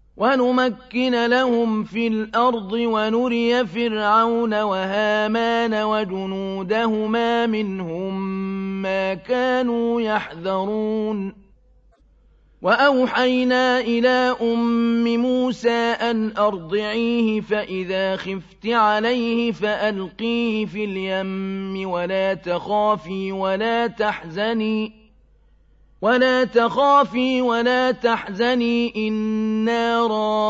وَنُمَكِّنَ لَهُمْ فِي الْأَرْضِ وَنُرِيَ فِرْعَوْنَ وَهَامَانَ وَجُنُودَهُمَا مِنْهُم مَّا كَانُوا يَحْذَرُونَ وَأَوْحَيْنَا إِلَىٰ أُمِّ مُوسَىٰ أَنْ أَرْضِعِيهِ فَإِذَا خِفْتِ عَلَيْهِ فَأَلْقِيهِ فِي الْيَمِّ ولا تخافي ولا تحزني إنا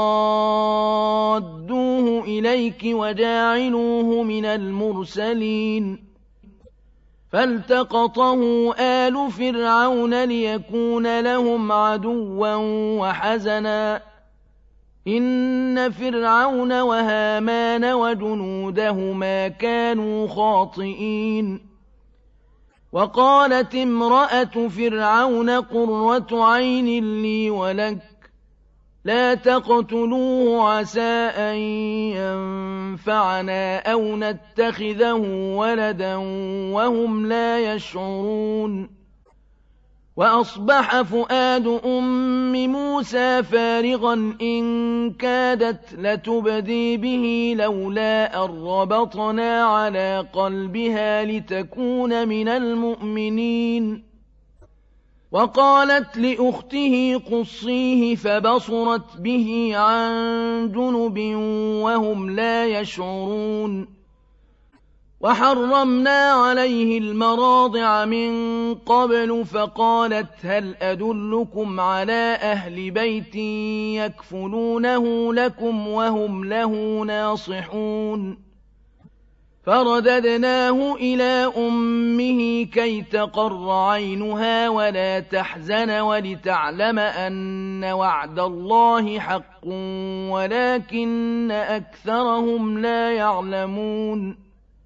رادوه إليك وجاعلوه من المرسلين فالتقطه آل فرعون ليكون لهم عدوا وحزنا إن فرعون وهامان وجنودهما كانوا خاطئين وقالت امرأة فرعون قرة عين لي ولك لا تقتلوه عسى أن ينفعنا أو نتخذه ولدا وهم لا يشعرون وأصبح فؤاد أم موسى فارغا إن كادت لتبدي به لولا أن ربطنا على قلبها لتكون من المؤمنين وقالت لأخته قصيه فبصرت به عن جنب وهم لا يشعرون وحرمنا عليه المراضع من قبل فقالت هل أدلكم على أهل بيت يكفلونه لكم وهم له ناصحون فرددناه إلى أمه كي تقر عينها ولا تحزن ولتعلم أن وعد الله حق ولكن أكثرهم لا يعلمون